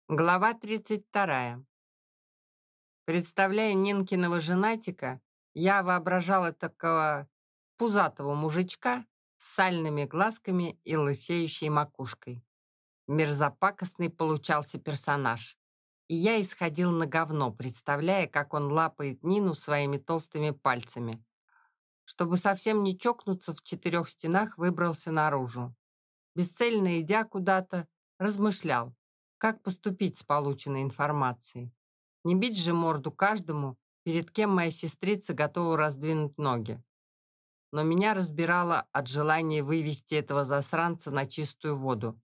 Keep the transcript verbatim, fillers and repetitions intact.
Глава тридцать вторая. Представляя Нинкиного женатика, я воображала такого пузатого мужичка с сальными глазками и лысеющей макушкой. Мерзопакостный получался персонаж. И я исходил на говно, представляя, как он лапает Нину своими толстыми пальцами. Чтобы совсем не чокнуться, в четырех стенах выбрался наружу. Бесцельно идя куда-то, размышлял, как поступить с полученной информацией. Не бить же морду каждому, перед кем моя сестрица готова раздвинуть ноги. Но меня разбирало от желания вывести этого засранца на чистую воду.